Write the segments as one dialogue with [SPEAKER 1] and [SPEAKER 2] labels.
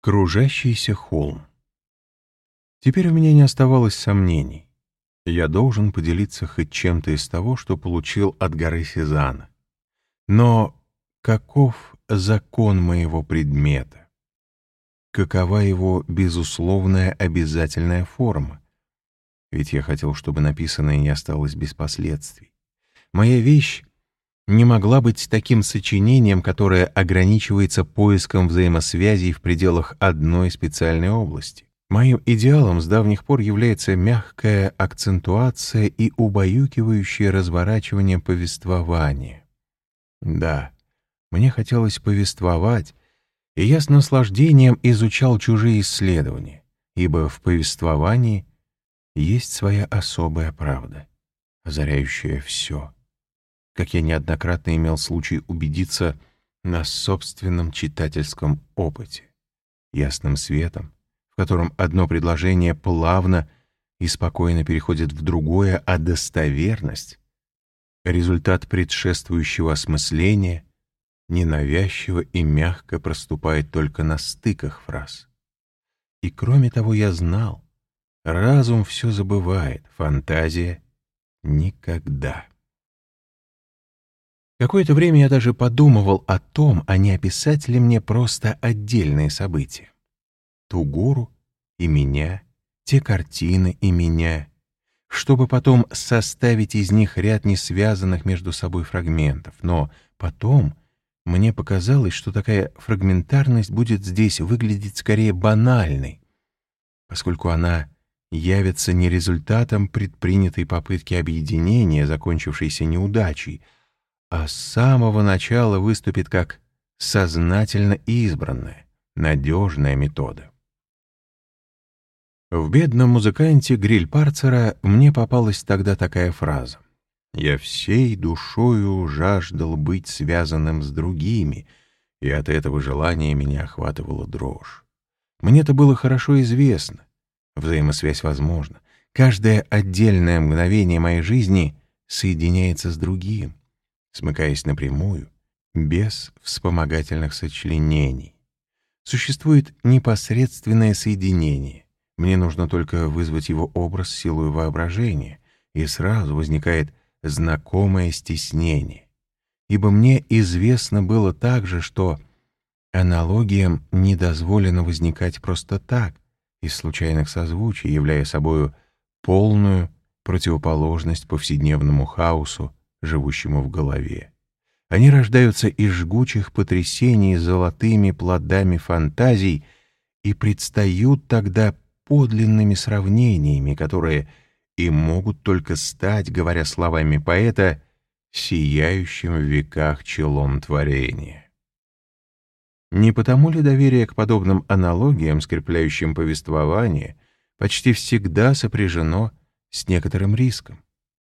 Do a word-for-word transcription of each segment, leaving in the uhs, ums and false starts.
[SPEAKER 1] Кружащийся холм. Теперь у меня не оставалось сомнений. Я должен поделиться хоть чем-то из того, что получил от горы Сезанна. Но каков закон моего предмета? Какова его безусловная обязательная форма? Ведь я хотел, чтобы написанное не осталось без последствий. Моя вещь не могла быть таким сочинением, которое ограничивается поиском взаимосвязей в пределах одной специальной области. Моим идеалом с давних пор является мягкая акцентуация и убаюкивающее разворачивание повествования. Да, мне хотелось повествовать, и я с наслаждением изучал чужие исследования, ибо в повествовании есть своя особая правда, озаряющая все. Как я неоднократно имел случай убедиться на собственном читательском опыте, ясным светом, в котором одно предложение плавно и спокойно переходит в другое, а достоверность — результат предшествующего осмысления, ненавязчиво и мягко проступает только на стыках фраз. И кроме того, я знал, разум все забывает, фантазия — никогда. Какое-то время я даже подумывал о том, а не описать ли мне просто отдельные события. Ту гору и меня, те картины и меня, чтобы потом составить из них ряд несвязанных между собой фрагментов. Но потом мне показалось, что такая фрагментарность будет здесь выглядеть скорее банальной, поскольку она явится не результатом предпринятой попытки объединения, закончившейся неудачей, а с самого начала выступит как сознательно избранная, надежная метода. В «Бедном музыканте» Грильпарцера мне попалась тогда такая фраза: «Я всей душою жаждал быть связанным с другими, и от этого желания меня охватывала дрожь. Мне это было хорошо известно. Взаимосвязь возможна. Каждое отдельное мгновение моей жизни соединяется с другим, смыкаясь напрямую, без вспомогательных сочленений. Существует непосредственное соединение. Мне нужно только вызвать его образ силой воображения, и сразу возникает знакомое стеснение. Ибо мне известно было также, что аналогиям не дозволено возникать просто так, из случайных созвучий, являя собою полную противоположность повседневному хаосу, живущему в голове. Они рождаются из жгучих потрясений золотыми плодами фантазий и предстают тогда подлинными сравнениями, которые и могут только стать, говоря словами поэта, сияющим в веках челом творения. Не потому ли доверие к подобным аналогиям, скрепляющим повествование, почти всегда сопряжено с некоторым риском?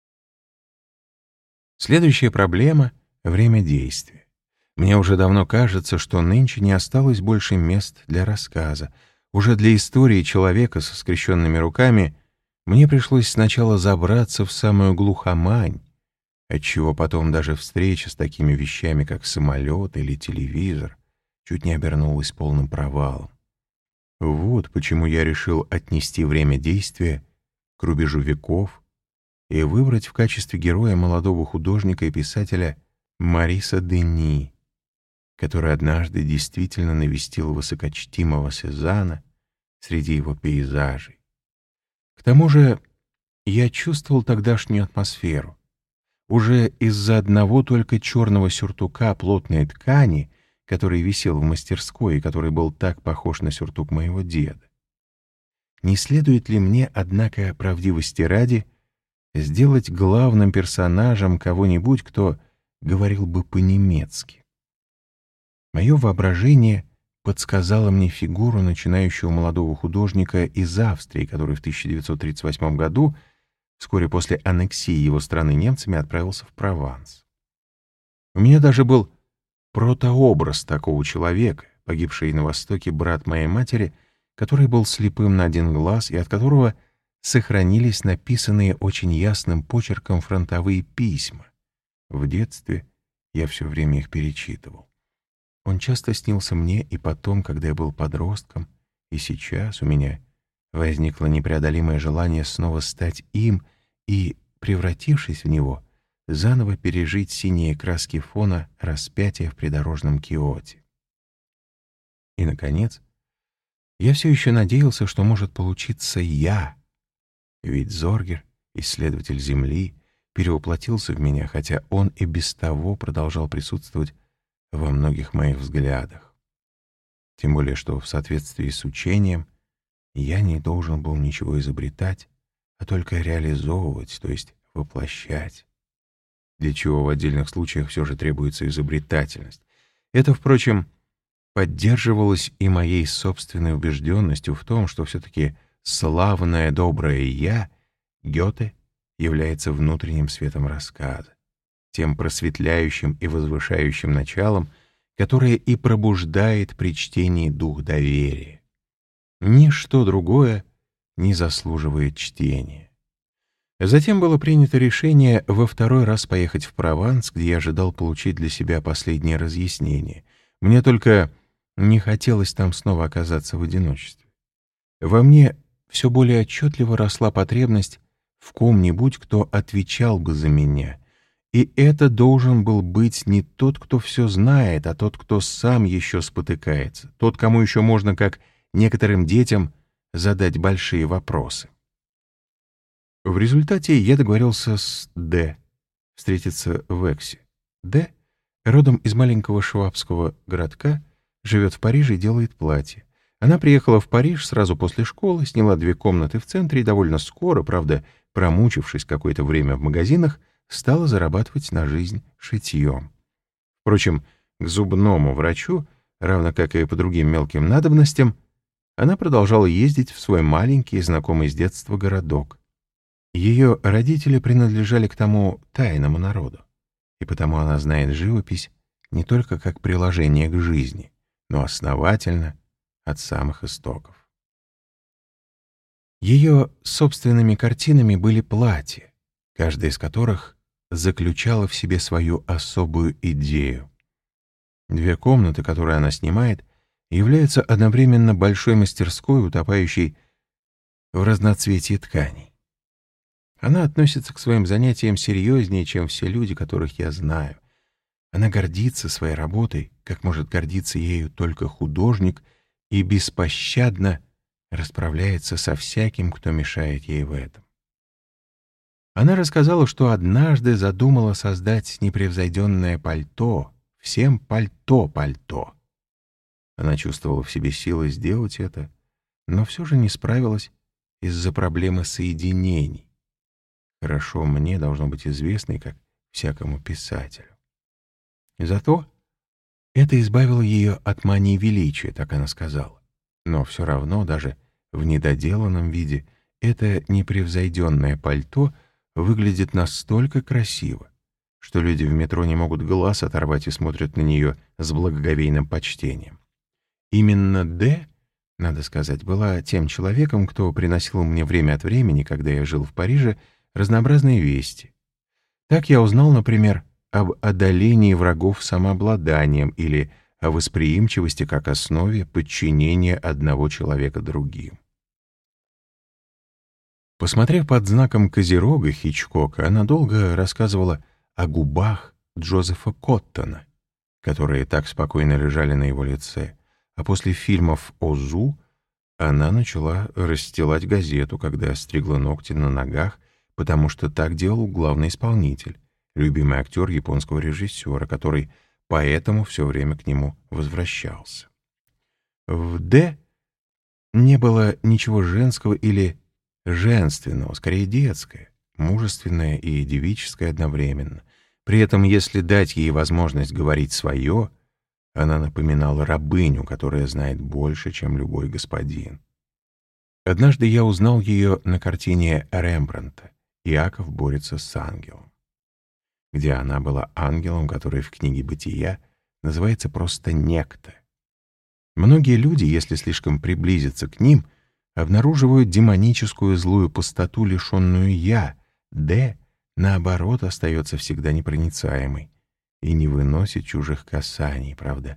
[SPEAKER 1] Следующая проблема — время действия. Мне уже давно кажется, что нынче не осталось больше мест для рассказа. Уже для истории человека со скрещенными руками мне пришлось сначала забраться в самую глухомань, отчего потом даже встреча с такими вещами, как самолет или телевизор, чуть не обернулась полным провалом. Вот почему я решил отнести время действия к рубежу веков и выбрать в качестве героя молодого художника и писателя Мариса Дени, который однажды действительно навестил высокочтимого Сезанна среди его пейзажей. К тому же я чувствовал тогдашнюю атмосферу. Уже из-за одного только черного сюртука плотной ткани, который висел в мастерской и который был так похож на сюртук моего деда. Не следует ли мне, однако, правдивости ради, сделать главным персонажем кого-нибудь, кто говорил бы по-немецки? Мое воображение подсказало мне фигуру начинающего молодого художника из Австрии, который в тысяча девятьсот тридцать восьмом году, вскоре после аннексии его страны немцами, отправился в Прованс. У меня даже был протообраз такого человека, погибший на Востоке брат моей матери, который был слепым на один глаз и от которого сохранились написанные очень ясным почерком фронтовые письма. В детстве я все время их перечитывал. Он часто снился мне и потом, когда я был подростком, и сейчас у меня возникло непреодолимое желание снова стать им и, превратившись в него, заново пережить синие краски фона распятия в придорожном киоте. И, наконец, я все еще надеялся, что может получиться я, ведь Зоргер, исследователь Земли, перевоплотился в меня, хотя он и без того продолжал присутствовать во многих моих взглядах. Тем более, что в соответствии с учением я не должен был ничего изобретать, а только реализовывать, то есть воплощать, для чего в отдельных случаях все же требуется изобретательность. Это, впрочем, поддерживалось и моей собственной убежденностью в том, что все-таки славное доброе «я» Гёте является внутренним светом рассказа, тем просветляющим и возвышающим началом, которое и пробуждает при чтении дух доверия. Ничто другое не заслуживает чтения. Затем было принято решение во второй раз поехать в Прованс, где я ожидал получить для себя последнее разъяснение. Мне только не хотелось там снова оказаться в одиночестве. Во мне все более отчетливо росла потребность в ком-нибудь, кто отвечал бы за меня. И это должен был быть не тот, кто все знает, а тот, кто сам еще спотыкается, тот, кому еще можно, как некоторым детям, задать большие вопросы. В результате я договорился с Д. встретиться в Эксе. Д. родом из маленького швабского городка, живет в Париже и делает платья. Она приехала в Париж сразу после школы, сняла две комнаты в центре и довольно скоро, правда, промучившись какое-то время в магазинах, стала зарабатывать на жизнь шитьем. Впрочем, к зубному врачу, равно как и по другим мелким надобностям, она продолжала ездить в свой маленький, знакомый с детства городок. Ее родители принадлежали к тому тайному народу, и потому она знает живопись не только как приложение к жизни, но основательно от самых истоков. Ее собственными картинами были платья, каждая из которых заключала в себе свою особую идею. Две комнаты, которые она снимает, являются одновременно большой мастерской, утопающей в разноцветии тканей. Она относится к своим занятиям серьезнее, чем все люди, которых я знаю. Она гордится своей работой, как может гордиться ею только художник, и беспощадно расправляется со всяким, кто мешает ей в этом. Она рассказала, что однажды задумала создать непревзойденное пальто, всем пальто-пальто. Она чувствовала в себе силы сделать это, но все же не справилась из-за проблемы соединений. Хорошо мне должно быть известной, как всякому писателю. Зато это избавило ее от мании величия, так она сказала. Но все равно, даже в недоделанном виде, это непревзойденное пальто выглядит настолько красиво, что люди в метро не могут глаз оторвать и смотрят на нее с благоговейным почтением. Именно Д, надо сказать, была тем человеком, кто приносил мне время от времени, когда я жил в Париже, разнообразные вести. Так я узнал, например, об одолении врагов самообладанием или о восприимчивости как основе подчинения одного человека другим. Посмотрев под знаком Козерога Хичкока, она долго рассказывала о губах Джозефа Коттона, которые так спокойно лежали на его лице, а после фильмов о Зу она начала расстилать газету, когда стригла ногти на ногах, потому что так делал главный исполнитель, любимый актер японского режиссера, который поэтому все время к нему возвращался. В «Д» не было ничего женского или женственного, скорее детское, мужественное и девическое одновременно. При этом, если дать ей возможность говорить свое, она напоминала рабыню, которая знает больше, чем любой господин. Однажды я узнал ее на картине Рембрандта «Иаков борется с ангелом», где она была ангелом, который в книге «Бытия» называется просто «Некто». Многие люди, если слишком приблизиться к ним, обнаруживают демоническую злую пустоту, лишенную «я». «Д», наоборот, остается всегда непроницаемой и не выносит чужих касаний, правда,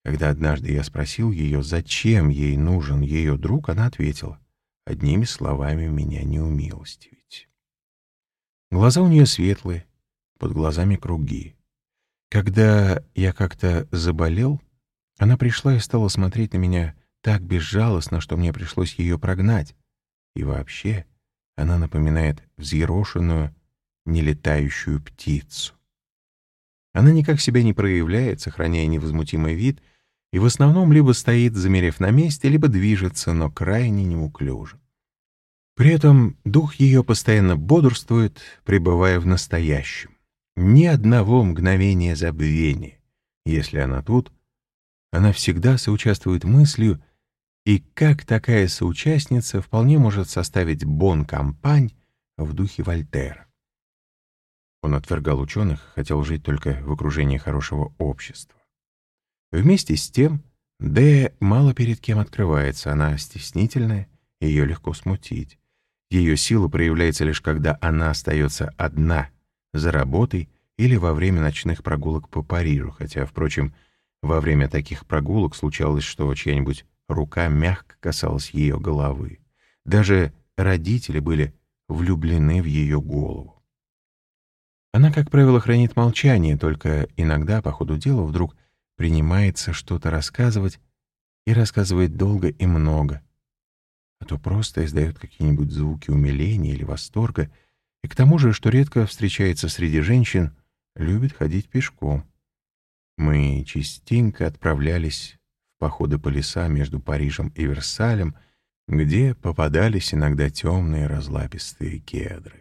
[SPEAKER 1] Когда однажды я спросил ее, зачем ей нужен ее друг, она ответила: «Одними словами меня не умилостивить». Глаза у нее светлые, под глазами круги. Когда я как-то заболел, она пришла и стала смотреть на меня так безжалостно, что мне пришлось ее прогнать. И вообще, она напоминает взъерошенную, нелетающую птицу. Она никак себя не проявляет, сохраняя невозмутимый вид, и в основном либо стоит, замерев на месте, либо движется, но крайне неуклюже. При этом дух ее постоянно бодрствует, пребывая в настоящем. Ни одного мгновения забвения. Если она тут, она всегда соучаствует мыслью, и как такая соучастница вполне может составить бон-компань в духе Вольтера. Он отвергал ученых, хотел жить только в окружении хорошего общества. Вместе с тем, Д мало перед кем открывается, она стеснительная, ее легко смутить. Ее сила проявляется лишь когда она остается одна, за работой или во время ночных прогулок по Парижу, хотя, впрочем, во время таких прогулок случалось, что чья-нибудь рука мягко касалась ее головы. Даже родители были влюблены в ее голову. Она, как правило, хранит молчание, только иногда, по ходу дела, вдруг принимается что-то рассказывать и рассказывает долго и много, а то просто издает какие-нибудь звуки умиления или восторга, и к тому же, что редко встречается среди женщин, любит ходить пешком. Мы частенько отправлялись в походы по лесам между Парижем и Версалем, где попадались иногда темные разлапистые кедры.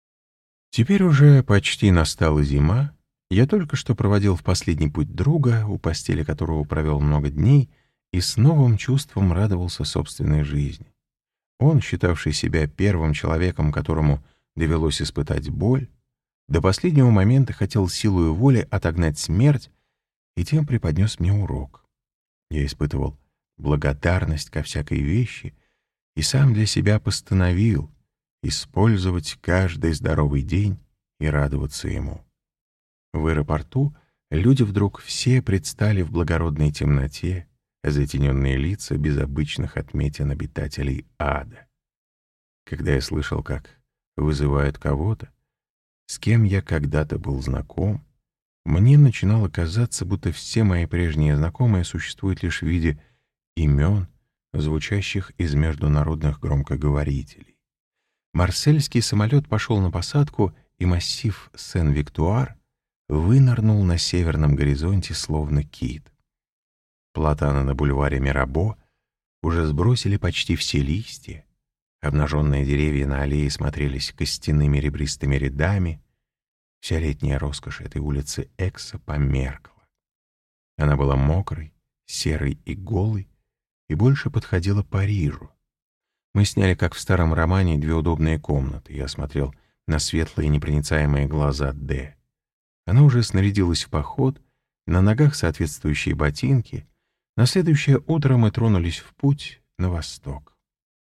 [SPEAKER 1] Теперь уже почти настала зима. Я только что проводил в последний путь друга, у постели которого провел много дней, и с новым чувством радовался собственной жизни. Он, считавший себя первым человеком, которому довелось испытать боль, до последнего момента хотел силою воли отогнать смерть, и тем преподнес мне урок. Я испытывал благодарность ко всякой вещи и сам для себя постановил использовать каждый здоровый день и радоваться ему. В аэропорту люди вдруг все предстали в благородной темноте, затененные лица без обычных отметин обитателей ада. Когда я слышал, как вызывают кого-то, с кем я когда-то был знаком, мне начинало казаться, будто все мои прежние знакомые существуют лишь в виде имен, звучащих из международных громкоговорителей. Марсельский самолет пошел на посадку, и массив Сен-Виктуар вынырнул на северном горизонте, словно кит. Платаны на бульваре Мирабо уже сбросили почти все листья, обнаженные деревья на аллее смотрелись костяными ребристыми рядами, вся летняя роскошь этой улицы Экса померкла. Она была мокрой, серой и голой, и больше подходила Парижу. Мы сняли, как в старом романе, две удобные комнаты. Я смотрел на светлые непроницаемые глаза Д. Она уже снарядилась в поход, на ногах соответствующие ботинки. На следующее утро мы тронулись в путь на восток.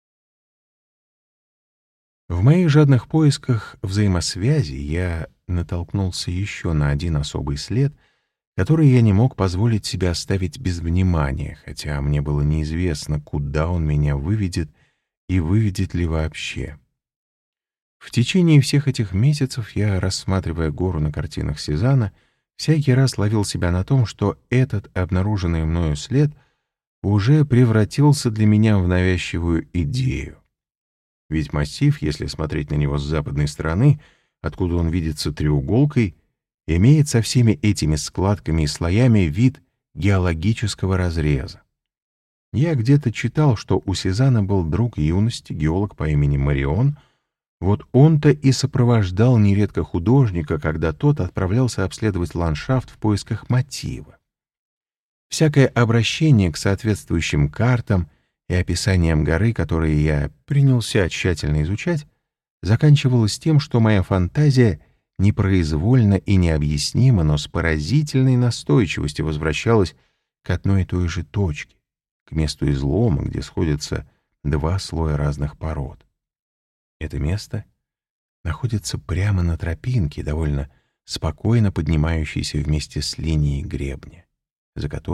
[SPEAKER 1] В моих жадных поисках взаимосвязи я натолкнулся еще на один особый след, который я не мог позволить себе оставить без внимания, хотя мне было неизвестно, куда он меня выведет и выведет ли вообще. В течение всех этих месяцев я, рассматривая гору на картинах Сезанна, всякий раз ловил себя на том, что этот обнаруженный мною след уже превратился для меня в навязчивую идею. Ведь массив, если смотреть на него с западной стороны, откуда он видится треуголкой, имеет со всеми этими складками и слоями вид геологического разреза. Я где-то читал, что у Сезанна был друг юности, геолог по имени Марион. Вот он-то и сопровождал нередко художника, когда тот отправлялся обследовать ландшафт в поисках мотива. Всякое обращение к соответствующим картам и описаниям горы, которые я принялся тщательно изучать, заканчивалось тем, что моя фантазия непроизвольно и необъяснимо, но с поразительной настойчивостью возвращалась к одной и той же точке, к месту излома, где сходятся два слоя разных пород. Это место находится прямо на тропинке, довольно спокойно поднимающейся вместе с линией гребня, за которым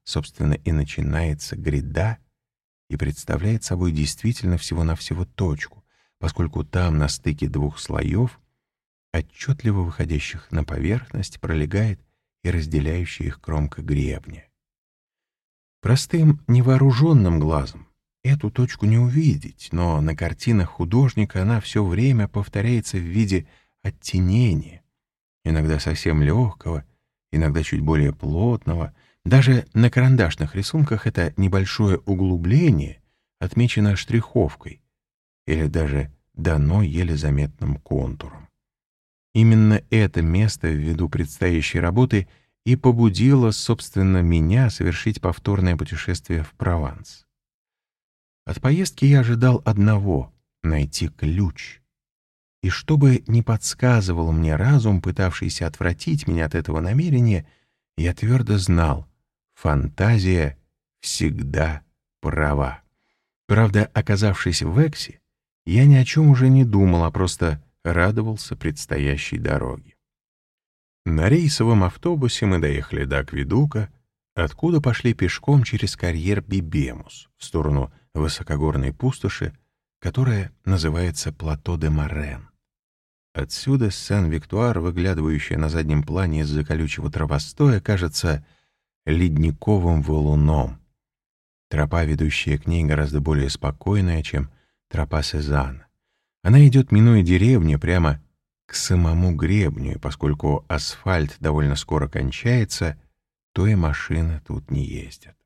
[SPEAKER 1] собственно, и начинается гряда и представляет собой действительно всего-навсего точку, поскольку там, на стыке двух слоев, отчетливо выходящих на поверхность, пролегает и разделяющая их кромка гребня. Простым невооруженным глазом эту точку не увидеть, но на картинах художника она все время повторяется в виде оттенения, иногда совсем легкого, иногда чуть более плотного. Даже на карандашных рисунках это небольшое углубление отмечено штриховкой или даже дано еле заметным контуром. Именно это место ввиду предстоящей работы и побудило, собственно, меня совершить повторное путешествие в Прованс. От поездки я ожидал одного — найти ключ. И что бы ни подсказывал мне разум, пытавшийся отвратить меня от этого намерения, я твердо знал — фантазия всегда права. Правда, оказавшись в Эксе, я ни о чем уже не думал, а просто радовался предстоящей дороге. На рейсовом автобусе мы доехали до Акведука, откуда пошли пешком через карьер Бибемус в сторону высокогорной пустоши, которая называется Плато де Морен. Отсюда Сен-Виктуар, выглядывающая на заднем плане из-за колючего травостоя, кажется ледниковым валуном. Тропа, ведущая к ней, гораздо более спокойная, чем тропа Сезанна. Она идет, минуя деревню, прямо к самому гребню, и поскольку асфальт довольно скоро кончается, то и машины тут не ездят.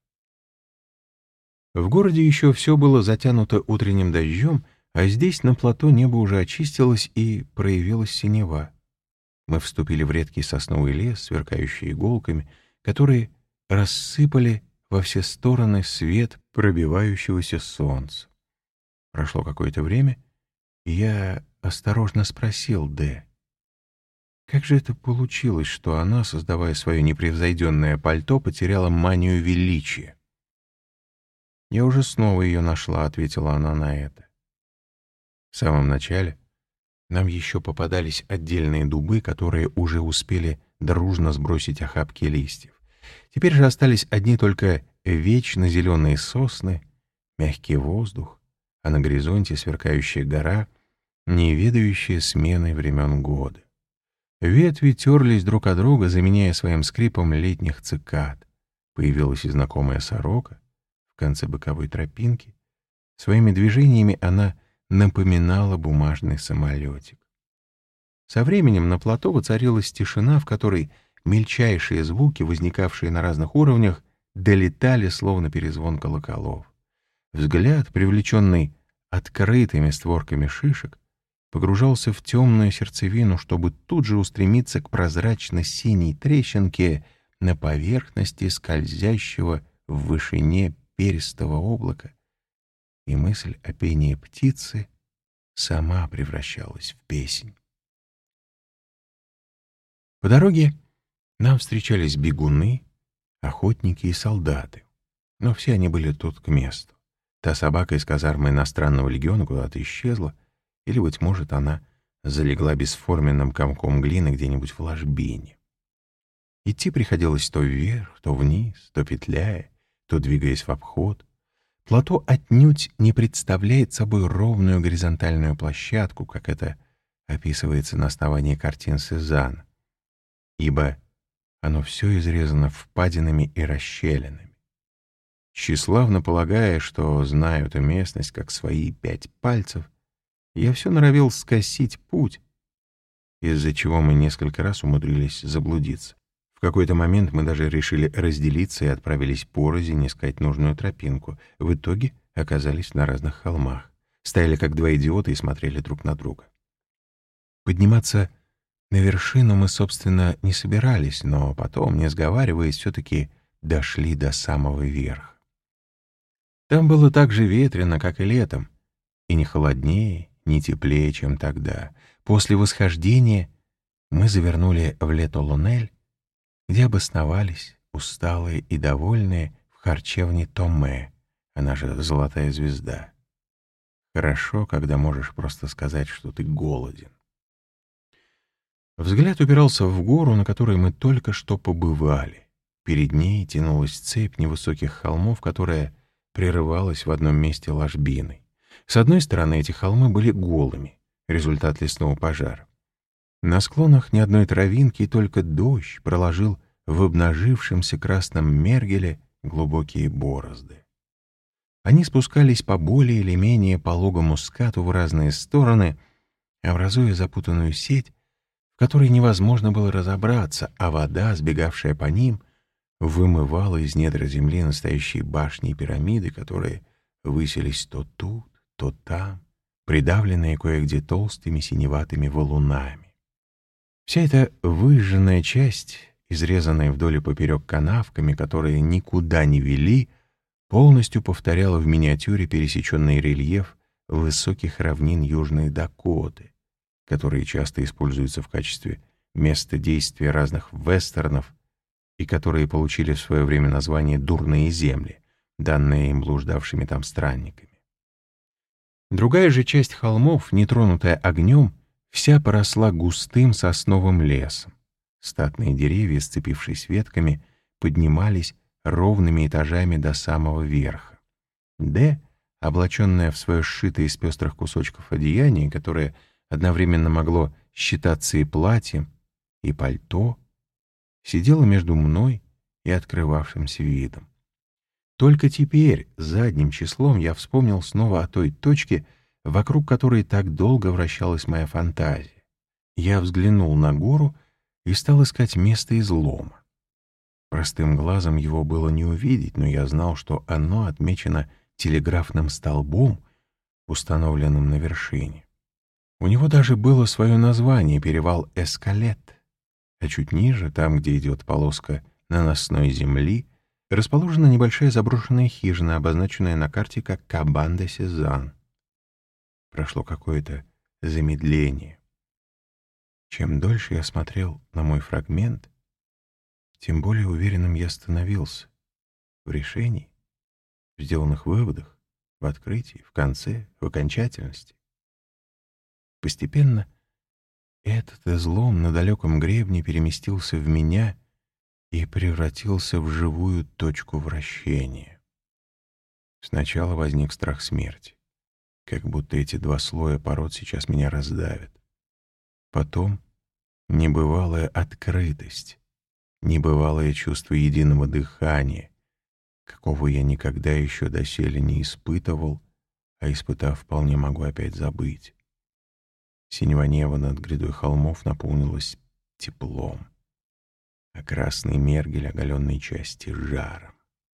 [SPEAKER 1] В городе еще все было затянуто утренним дождем, а здесь на плато небо уже очистилось и проявилась синева. Мы вступили в редкий сосновый лес, сверкающий иголками, которые рассыпали во все стороны свет пробивающегося солнца. Прошло какое-то время, и я осторожно спросил Д. Как же это получилось, что она, создавая свое непревзойденное пальто, потеряла манию величия? «Я уже снова ее нашла», — ответила она на это. В самом начале нам еще попадались отдельные дубы, которые уже успели дружно сбросить охапки листьев. Теперь же остались одни только вечно зеленые сосны, мягкий воздух, а на горизонте сверкающая гора, не ведающая смены времен года. Ветви терлись друг от друга, заменяя своим скрипом летних цикад. Появилась и знакомая сорока в конце боковой тропинки. Своими движениями она напоминала бумажный самолетик. Со временем на плато воцарилась тишина, в которой мельчайшие звуки, возникавшие на разных уровнях, долетали, словно перезвон колоколов. Взгляд, привлеченный открытыми створками шишек, погружался в темную сердцевину, чтобы тут же устремиться к прозрачно-синей трещинке на поверхности скользящего в вышине перистого облака, и мысль о пении птицы сама превращалась в песнь. По дороге нам встречались бегуны, охотники и солдаты, но все они были тут к месту. Та собака из казармы иностранного легиона куда-то исчезла, или, быть может, она залегла бесформенным комком глины где-нибудь в ложбине. Идти приходилось то вверх, то вниз, то петляя, то двигаясь в обход. Плато отнюдь не представляет собой ровную горизонтальную площадку, как это описывается на основании картин Сезанна, ибо оно все изрезано впадинами и расщелинами. Тщеславно полагая, что знаю эту местность как свои пять пальцев, я все норовил скосить путь, из-за чего мы несколько раз умудрились заблудиться. В какой-то момент мы даже решили разделиться и отправились порознь искать нужную тропинку. В итоге оказались на разных холмах. Стояли как два идиота и смотрели друг на друга. Подниматься на вершину мы, собственно, не собирались, но потом, не сговариваясь, все-таки дошли до самого верха. Там было так же ветрено, как и летом, и не холоднее, не теплее, чем тогда. После восхождения мы завернули в Ле-Толонель, где обосновались, усталые и довольные, в харчевне Томме, она же «Золотая звезда». Хорошо, когда можешь просто сказать, что ты голоден. Взгляд упирался в гору, на которой мы только что побывали. Перед ней тянулась цепь невысоких холмов, которая прерывалась в одном месте ложбиной. С одной стороны, эти холмы были голыми, результат лесного пожара. На склонах ни одной травинки, и только дождь проложил в обнажившемся красном мергеле глубокие борозды. Они спускались по более или менее пологому скату в разные стороны, образуя запутанную сеть, в которой невозможно было разобраться, а вода, сбегавшая по ним, вымывала из недр земли настоящие башни и пирамиды, которые высились то тут, то там, придавленные кое-где толстыми синеватыми валунами. Вся эта выжженная часть, изрезанная вдоль и поперек канавками, которые никуда не вели, полностью повторяла в миниатюре пересеченный рельеф высоких равнин Южной Дакоты, которые часто используются в качестве места действия разных вестернов и которые получили в свое время название «дурные земли», данные им блуждавшими там странниками. Другая же часть холмов, нетронутая огнем, вся поросла густым сосновым лесом. Статные деревья, сцепившись ветками, поднимались ровными этажами до самого верха. Д, облаченная в свое сшитое из пестрых кусочков одеяние, которое одновременно могло считаться и платьем, и пальто, сидела между мной и открывавшимся видом. Только теперь, задним числом, я вспомнил снова о той точке, вокруг которой так долго вращалась моя фантазия. Я взглянул на гору и стал искать место излома. Простым глазом его было не увидеть, но я знал, что оно отмечено телеграфным столбом, установленным на вершине. У него даже было свое название — перевал Эскалет, а чуть ниже, там, где идет полоска наносной земли, расположена небольшая заброшенная хижина, обозначенная на карте как Кабан-де-Сезан. Прошло какое-то замедление. Чем дольше я смотрел на мой фрагмент, тем более уверенным я становился в решении, в сделанных выводах, в открытии, в конце, в окончательности. Постепенно этот излом на далеком гребне переместился в меня и превратился в живую точку вращения. Сначала возник страх смерти, как будто эти два слоя пород сейчас меня раздавят. Потом небывалая открытость, небывалое чувство единого дыхания, какого я никогда еще доселе не испытывал, а испытав, вполне могу опять забыть. Синего неба над грядой холмов наполнилось теплом, а красный мергель оголенной части — жаром.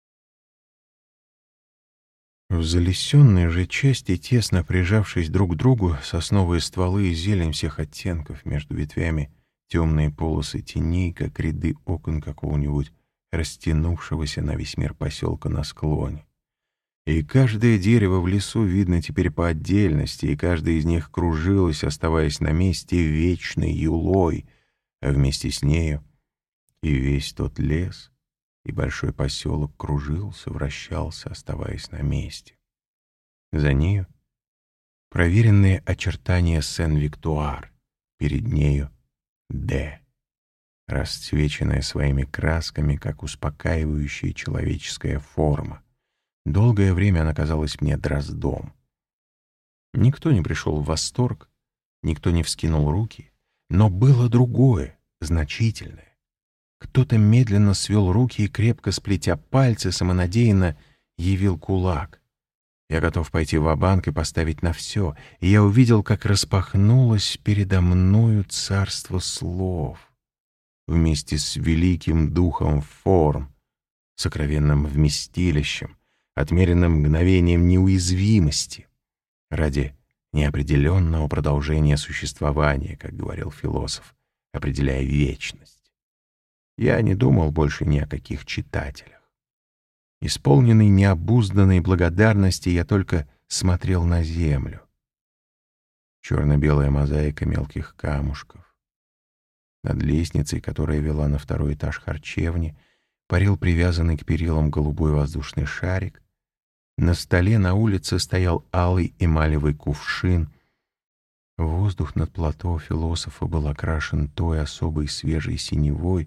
[SPEAKER 1] В залесенной же части, тесно прижавшись друг к другу, сосновые стволы и зелень всех оттенков, между ветвями темные полосы теней, как ряды окон какого-нибудь растянувшегося на весь мир поселка на склоне. И каждое дерево в лесу видно теперь по отдельности, и каждая из них кружилась, оставаясь на месте вечной юлой, а вместе с нею и весь тот лес, и большой поселок кружился, вращался, оставаясь на месте. За нею проверенные очертания Сен-Виктуар, перед нею Д, расцвеченная своими красками, как успокаивающая человеческая форма. Долгое время она казалась мне дроздом. Никто не пришел в восторг, никто не вскинул руки, но было другое, значительное. Кто-то медленно свел руки и, крепко сплетя пальцы, самонадеянно явил кулак. Я готов пойти ва-банк и поставить на все, и я увидел, как распахнулось передо мною царство слов вместе с великим духом форм, сокровенным вместилищем, отмеренным мгновением неуязвимости ради неопределенного продолжения существования, как говорил философ, определяя вечность. Я не думал больше ни о каких читателях. Исполненный необузданной благодарности, я только смотрел на землю. Черно-белая мозаика мелких камушков. Над лестницей, которая вела на второй этаж харчевни, парил привязанный к перилам голубой воздушный шарик. На столе на улице стоял алый эмалевый кувшин. Воздух над плато философа был окрашен той особой свежей синевой,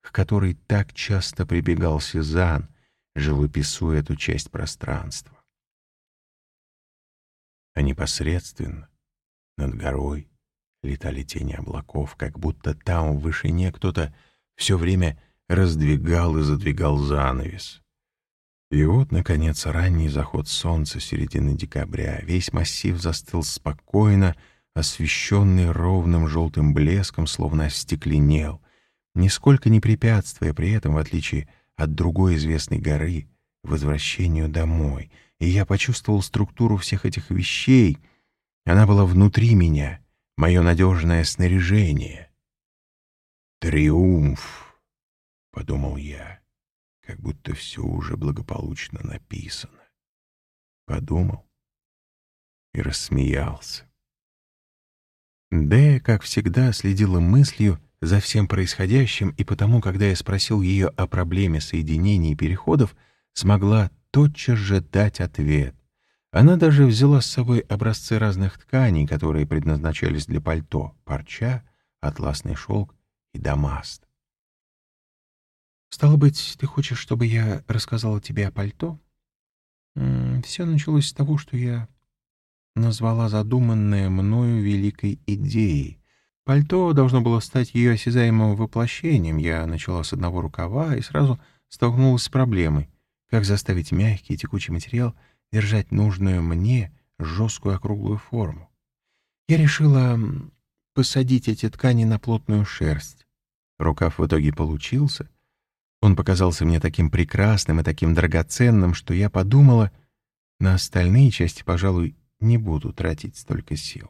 [SPEAKER 1] к которой так часто прибегал Сезанн, живописуя эту часть пространства. А непосредственно над горой летали тени облаков, как будто там в вышине кто-то все время раздвигал и задвигал занавес. И вот, наконец, ранний заход солнца середины декабря. Весь массив застыл спокойно, освещенный ровным желтым блеском, словно остекленел, нисколько не препятствуя при этом, в отличие от другой известной горы, возвращению домой. И я почувствовал структуру всех этих вещей. Она была внутри меня, мое надежное снаряжение. «Триумф», — подумал я, как будто все уже благополучно написано. Подумал и рассмеялся. Дэя, как всегда, следила мыслью за всем происходящим, и потому, когда я спросил ее о проблеме соединений и переходов, смогла тотчас же дать ответ. Она даже взяла с собой образцы разных тканей, которые предназначались для пальто: парча, атласный шелк и дамаст. «Стало быть, ты хочешь, чтобы я рассказала тебе о пальто?» Все началось с того, что я назвала задуманное мною великой идеей. Пальто должно было стать ее осязаемым воплощением. Я начала с одного рукава и сразу столкнулась с проблемой, как заставить мягкий текучий материал держать нужную мне жесткую округлую форму. Я решила посадить эти ткани на плотную шерсть. Рукав в итоге получился. Он показался мне таким прекрасным и таким драгоценным, что я подумала, на остальные части, пожалуй, не буду тратить столько сил.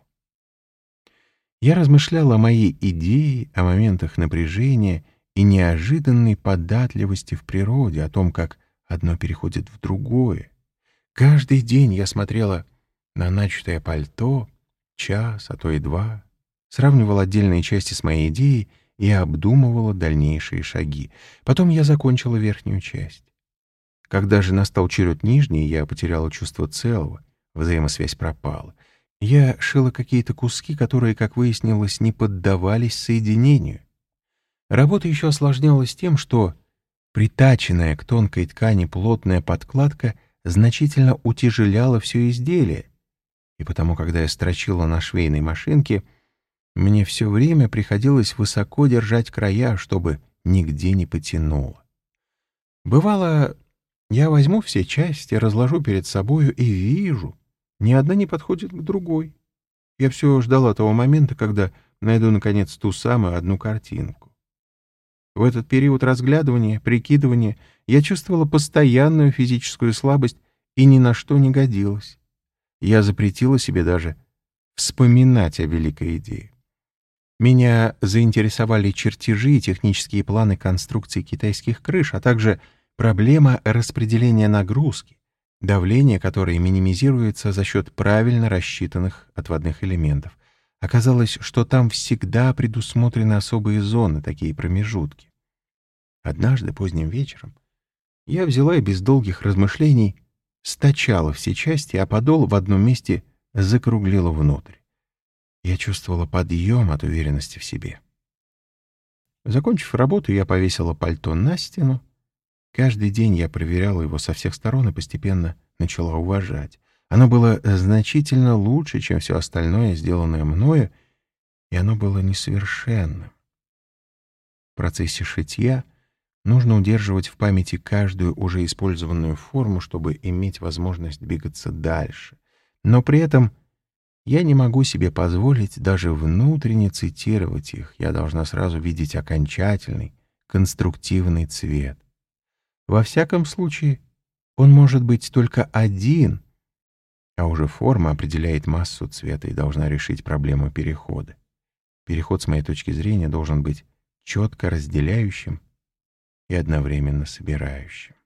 [SPEAKER 1] Я размышляла о моей идее, о моментах напряжения и неожиданной податливости в природе, о том, как одно переходит в другое. Каждый день я смотрела на начатое пальто, час, а то и два, сравнивала отдельные части с моей идеей и обдумывала дальнейшие шаги. Потом я закончила верхнюю часть. Когда же настал черед нижней, я потеряла чувство целого, взаимосвязь пропала. Я шила какие-то куски, которые, как выяснилось, не поддавались соединению. Работа еще осложнялась тем, что притаченная к тонкой ткани плотная подкладка значительно утяжеляла все изделие, и потому, когда я строчила на швейной машинке, мне все время приходилось высоко держать края, чтобы нигде не потянуло. Бывало, я возьму все части, разложу перед собою и вижу, ни одна не подходит к другой. Я все ждала того момента, когда найду, наконец, ту самую одну картинку. В этот период разглядывания, прикидывания я чувствовала постоянную физическую слабость и ни на что не годилась. Я запретила себе даже вспоминать о великой идее. Меня заинтересовали чертежи и технические планы конструкции китайских крыш, а также проблема распределения нагрузки, давление которое минимизируется за счет правильно рассчитанных отводных элементов. Оказалось, что там всегда предусмотрены особые зоны, такие промежутки. Однажды поздним вечером я взяла и без долгих размышлений стачала все части, а подол в одном месте закруглила внутрь. Я чувствовала подъем от уверенности в себе. Закончив работу, я повесила пальто на стену. Каждый день я проверяла его со всех сторон и постепенно начала уважать. Оно было значительно лучше, чем все остальное, сделанное мною, и оно было несовершенным. В процессе шитья нужно удерживать в памяти каждую уже использованную форму, чтобы иметь возможность двигаться дальше. Но при этом я не могу себе позволить даже внутренне цитировать их. Я должна сразу видеть окончательный, конструктивный цвет. Во всяком случае, он может быть только один, а уже форма определяет массу цвета и должна решить проблему перехода. Переход, с моей точки зрения, должен быть четко разделяющим и одновременно собирающим.